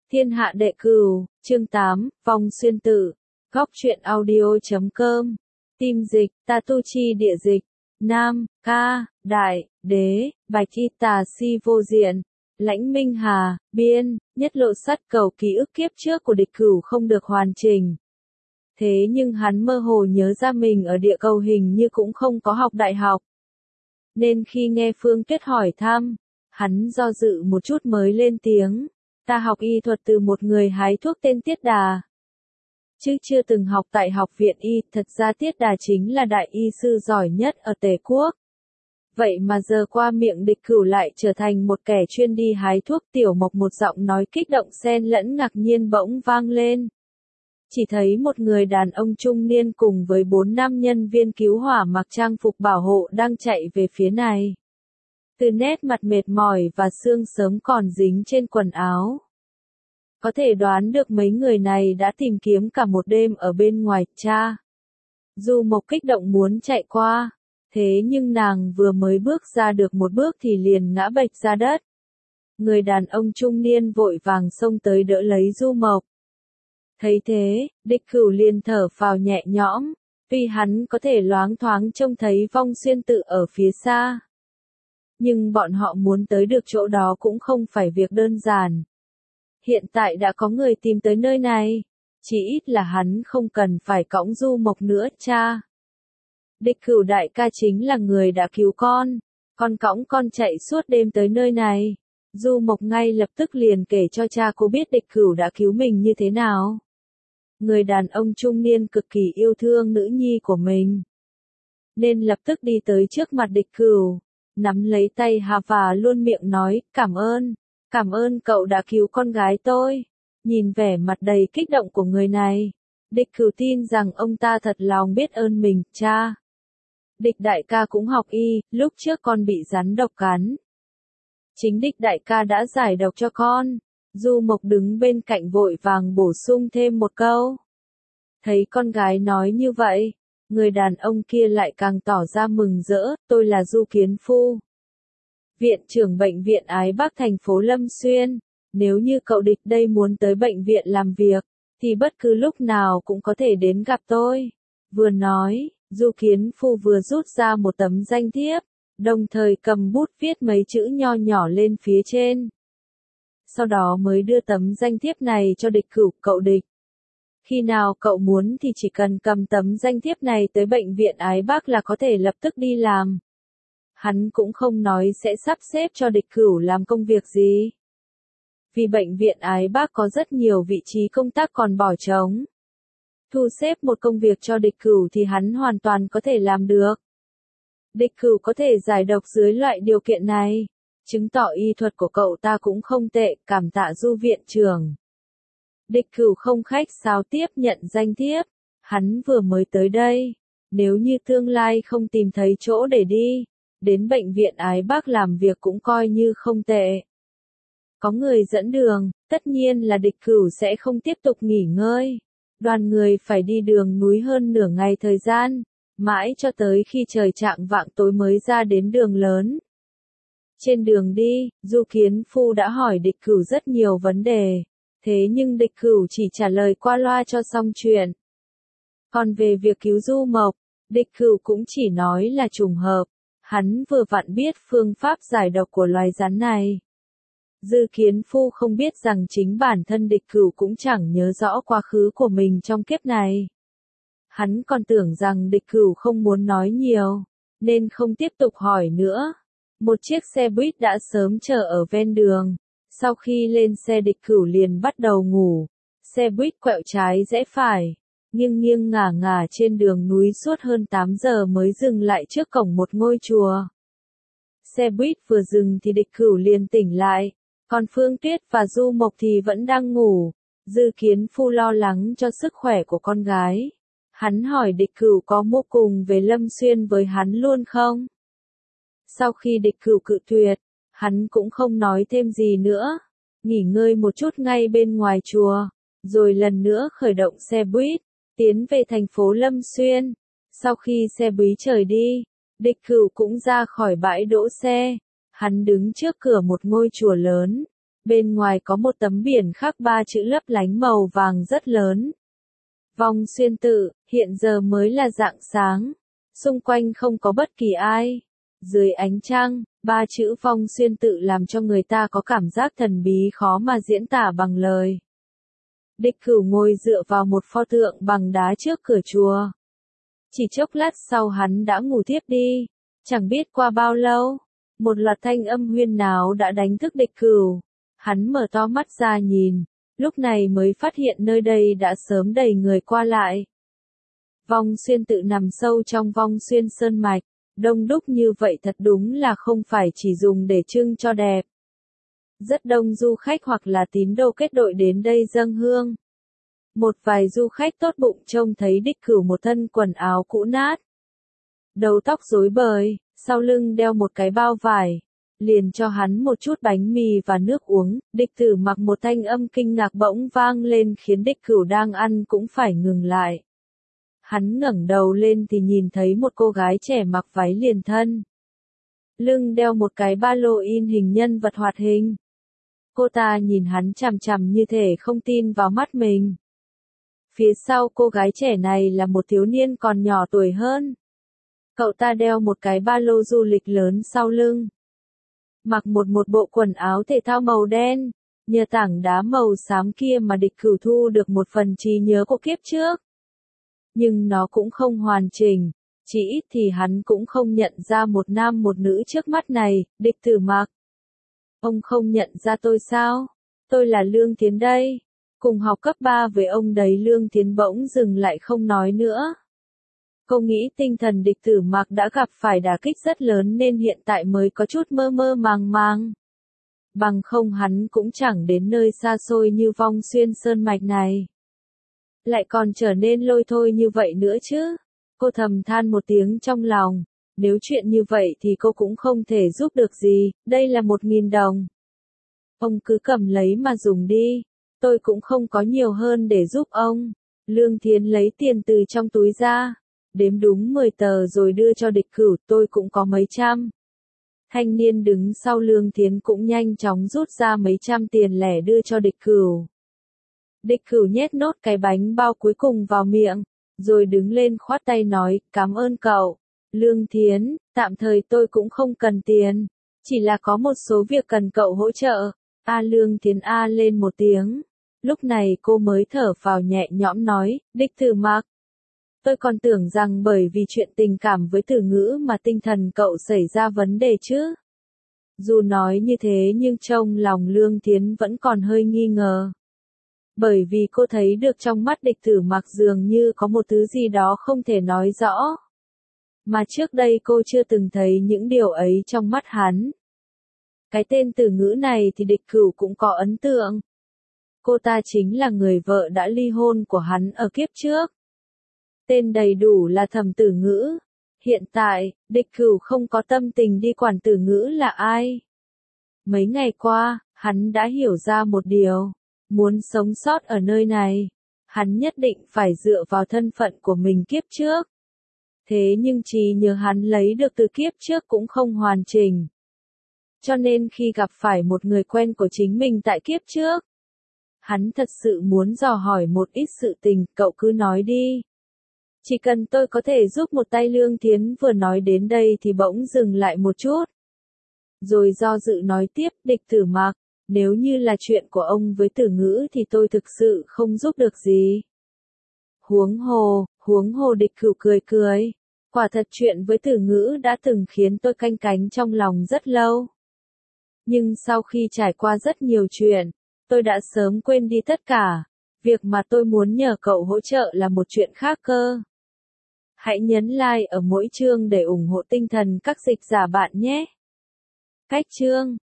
Thiên hạ đệ cửu, chương 8, vong xuyên tử. Góc truyện audio.com. Tim dịch, ta tu chi địa dịch. Nam, ca, đại, đế, bạch y tà si vô diện. Lãnh Minh Hà, biên, nhất lộ sắt cầu ký ức kiếp trước của địch cửu không được hoàn chỉnh. Thế nhưng hắn mơ hồ nhớ ra mình ở địa cầu hình như cũng không có học đại học. Nên khi nghe Phương Tuyết hỏi thăm, hắn do dự một chút mới lên tiếng. Ta học y thuật từ một người hái thuốc tên Tiết Đà. Chứ chưa từng học tại học viện y, thật ra Tiết Đà chính là đại y sư giỏi nhất ở Tề Quốc. Vậy mà giờ qua miệng địch cửu lại trở thành một kẻ chuyên đi hái thuốc. Tiểu Mộc một giọng nói kích động xen lẫn ngạc nhiên bỗng vang lên. Chỉ thấy một người đàn ông trung niên cùng với 4 nam nhân viên cứu hỏa mặc trang phục bảo hộ đang chạy về phía này. Từ nét mặt mệt mỏi và xương sớm còn dính trên quần áo. Có thể đoán được mấy người này đã tìm kiếm cả một đêm ở bên ngoài cha. Du Mộc kích động muốn chạy qua, thế nhưng nàng vừa mới bước ra được một bước thì liền ngã bệch ra đất. Người đàn ông trung niên vội vàng xông tới đỡ lấy Du Mộc. Thấy thế, địch cửu liền thở phào nhẹ nhõm, tuy hắn có thể loáng thoáng trông thấy vong xuyên tự ở phía xa. Nhưng bọn họ muốn tới được chỗ đó cũng không phải việc đơn giản. Hiện tại đã có người tìm tới nơi này, chỉ ít là hắn không cần phải cõng Du Mộc nữa cha. Địch cửu đại ca chính là người đã cứu con cõng con chạy suốt đêm tới nơi này. Du Mộc ngay lập tức liền kể cho cha cô biết địch cửu đã cứu mình như thế nào. Người đàn ông trung niên cực kỳ yêu thương nữ nhi của mình, nên lập tức đi tới trước mặt địch cửu, nắm lấy tay Hà và luôn miệng nói, cảm ơn cậu đã cứu con gái tôi. Nhìn vẻ mặt đầy kích động của người này, địch cửu tin rằng ông ta thật lòng biết ơn mình, cha. Địch đại ca cũng học y, lúc trước con bị rắn độc cắn. Chính địch đại ca đã giải độc cho con. Du Mộc đứng bên cạnh vội vàng bổ sung thêm một câu. Thấy con gái nói như vậy, người đàn ông kia lại càng tỏ ra mừng rỡ, tôi là Du Kiến Phu, viện trưởng bệnh viện Ái Bắc thành phố Lâm Xuyên. Nếu như cậu địch đây muốn tới bệnh viện làm việc, thì bất cứ lúc nào cũng có thể đến gặp tôi. Vừa nói, Du Kiến Phu vừa rút ra một tấm danh thiếp, đồng thời cầm bút viết mấy chữ nho nhỏ lên phía trên. Sau đó mới đưa tấm danh thiếp này cho địch cửu, cậu địch. Khi nào cậu muốn thì chỉ cần cầm tấm danh thiếp này tới bệnh viện Ái Bắc là có thể lập tức đi làm. Hắn cũng không nói sẽ sắp xếp cho địch cửu làm công việc gì. Vì bệnh viện Ái Bắc có rất nhiều vị trí công tác còn bỏ trống. Thu xếp một công việc cho địch cửu thì hắn hoàn toàn có thể làm được. Địch cửu có thể giải độc dưới loại điều kiện này, chứng tỏ y thuật của cậu ta cũng không tệ, cảm tạ Du viện trưởng. Địch cửu không khách sáo tiếp nhận danh thiếp, hắn vừa mới tới đây, nếu như tương lai không tìm thấy chỗ để đi, đến bệnh viện Ái Bắc làm việc cũng coi như không tệ. Có người dẫn đường, tất nhiên là địch cửu sẽ không tiếp tục nghỉ ngơi. Đoàn người phải đi đường núi hơn nửa ngày thời gian, mãi cho tới khi trời chạng vạng tối mới ra đến đường lớn. Trên đường đi, Du Kiến Phu đã hỏi địch cửu rất nhiều vấn đề, thế nhưng địch cửu chỉ trả lời qua loa cho xong chuyện. Còn về việc cứu Du Mộc, địch cửu cũng chỉ nói là trùng hợp, hắn vừa vặn biết phương pháp giải độc của loài rắn này. Du Kiến Phu không biết rằng chính bản thân địch cửu cũng chẳng nhớ rõ quá khứ của mình trong kiếp này. Hắn còn tưởng rằng địch cửu không muốn nói nhiều, nên không tiếp tục hỏi nữa. Một chiếc xe buýt đã sớm chờ ở ven đường. Sau khi lên xe địch cửu liền bắt đầu ngủ. Xe buýt quẹo trái rẽ phải, nghiêng nghiêng ngả ngả trên đường núi suốt hơn 8 giờ mới dừng lại trước cổng một ngôi chùa. Xe buýt vừa dừng thì địch cửu liền tỉnh lại, còn Phương Tuyết và Du Mộc thì vẫn đang ngủ. Du Kiến Phu lo lắng cho sức khỏe của con gái. Hắn hỏi địch cửu có mua cùng về Lâm Xuyên với hắn luôn không? Sau khi địch cửu cự tuyệt, hắn cũng không nói thêm gì nữa. Nghỉ ngơi một chút ngay bên ngoài chùa, rồi lần nữa khởi động xe buýt, tiến về thành phố Lâm Xuyên. Sau khi xe buýt rời đi, địch cửu cũng ra khỏi bãi đỗ xe. Hắn đứng trước cửa một ngôi chùa lớn. Bên ngoài có một tấm biển khắc 3 chữ lấp lánh màu vàng rất lớn. Vong Xuyên Tự, hiện giờ mới là rạng sáng. Xung quanh không có bất kỳ ai. Dưới ánh trăng, 3 chữ Vong Xuyên Tự làm cho người ta có cảm giác thần bí khó mà diễn tả bằng lời. Địch Cửu ngồi dựa vào một pho tượng bằng đá trước cửa chùa. Chỉ chốc lát sau hắn đã ngủ thiếp đi. Chẳng biết qua bao lâu, một loạt thanh âm huyên náo đã đánh thức Địch Cửu. Hắn mở to mắt ra nhìn, lúc này mới phát hiện nơi đây đã sớm đầy người qua lại. Vong Xuyên Tự nằm sâu trong Vong Xuyên Sơn Mạch, đông đúc như vậy thật đúng là không phải chỉ dùng để trưng cho đẹp. Rất đông du khách hoặc là tín đồ kết đội đến đây dâng hương. Một vài du khách tốt bụng trông thấy Địch Cửu một thân quần áo cũ nát. Đầu tóc rối bời, sau lưng đeo một cái bao vải. Liền cho hắn một chút bánh mì và nước uống, Địch Tử Mặc một thanh âm kinh ngạc bỗng vang lên khiến Địch Cửu đang ăn cũng phải ngừng lại. Hắn ngẩng đầu lên thì nhìn thấy một cô gái trẻ mặc váy liền thân. Lưng đeo một cái ba lô in hình nhân vật hoạt hình. Cô ta nhìn hắn chằm chằm như thể không tin vào mắt mình. Phía sau cô gái trẻ này là một thiếu niên còn nhỏ tuổi hơn. Cậu ta đeo một cái ba lô du lịch lớn sau lưng. Mặc một bộ quần áo thể thao màu đen, nhờ tảng đá màu xám kia mà Địch Cửu thu được một phần trí nhớ của kiếp trước. Nhưng nó cũng không hoàn chỉnh, chỉ ít thì hắn cũng không nhận ra một nam một nữ trước mắt này, Địch Tử Mặc. Ông không nhận ra tôi sao? Tôi là Lương Thiến đây. Cùng học cấp 3 với ông đấy. Lương Thiến bỗng dừng lại không nói nữa. Cô nghĩ tinh thần Địch Tử Mặc đã gặp phải đả kích rất lớn nên hiện tại mới có chút mơ mơ màng màng. Bằng không hắn cũng chẳng đến nơi xa xôi như Vong Xuyên Sơn Mạch này. Lại còn trở nên lôi thôi như vậy nữa chứ. Cô thầm than một tiếng trong lòng. Nếu chuyện như vậy thì cô cũng không thể giúp được gì, đây là 1.000 đồng. Ông cứ cầm lấy mà dùng đi. Tôi cũng không có nhiều hơn để giúp ông. Lương Thiến lấy tiền từ trong túi ra. Đếm đúng 10 tờ rồi đưa cho Địch Cửu, tôi cũng có mấy trăm. Thanh niên đứng sau Lương Thiến cũng nhanh chóng rút ra mấy trăm tiền lẻ đưa cho Địch Cửu. Địch Cửu nhét nốt cái bánh bao cuối cùng vào miệng, rồi đứng lên khoát tay nói, cảm ơn cậu. Lương Thiến, tạm thời tôi cũng không cần tiền, chỉ là có một số việc cần cậu hỗ trợ. Lương Thiến lên một tiếng. Lúc này cô mới thở phào nhẹ nhõm nói, Địch Tử Mặc. Tôi còn tưởng rằng bởi vì chuyện tình cảm với Tử Ngữ mà tinh thần cậu xảy ra vấn đề chứ. Dù nói như thế nhưng trong lòng Lương Thiến vẫn còn hơi nghi ngờ. Bởi vì cô thấy được trong mắt Địch Tử Mặc dường như có một thứ gì đó không thể nói rõ. Mà trước đây cô chưa từng thấy những điều ấy trong mắt hắn. Cái tên Tử Ngữ này thì Địch Cửu cũng có ấn tượng. Cô ta chính là người vợ đã ly hôn của hắn ở kiếp trước. Tên đầy đủ là Thẩm Tử Ngữ. Hiện tại, Địch Cửu không có tâm tình đi quản Tử Ngữ là ai. Mấy ngày qua, hắn đã hiểu ra một điều. Muốn sống sót ở nơi này, hắn nhất định phải dựa vào thân phận của mình kiếp trước. Thế nhưng trí nhớ hắn lấy được từ kiếp trước cũng không hoàn chỉnh. Cho nên khi gặp phải một người quen của chính mình tại kiếp trước, hắn thật sự muốn dò hỏi một ít sự tình, cậu cứ nói đi. Chỉ cần tôi có thể giúp một tay. Lương Thiến vừa nói đến đây thì bỗng dừng lại một chút. Rồi do dự nói tiếp, Địch Tử Mặc, nếu như là chuyện của ông với Tử Ngữ thì tôi thực sự không giúp được gì. Huống hồ Địch Cửu cười cười. Quả thật chuyện với Tử Ngữ đã từng khiến tôi canh cánh trong lòng rất lâu. Nhưng sau khi trải qua rất nhiều chuyện, tôi đã sớm quên đi tất cả. Việc mà tôi muốn nhờ cậu hỗ trợ là một chuyện khác cơ. Hãy nhấn like ở mỗi chương để ủng hộ tinh thần các dịch giả bạn nhé. Cách chương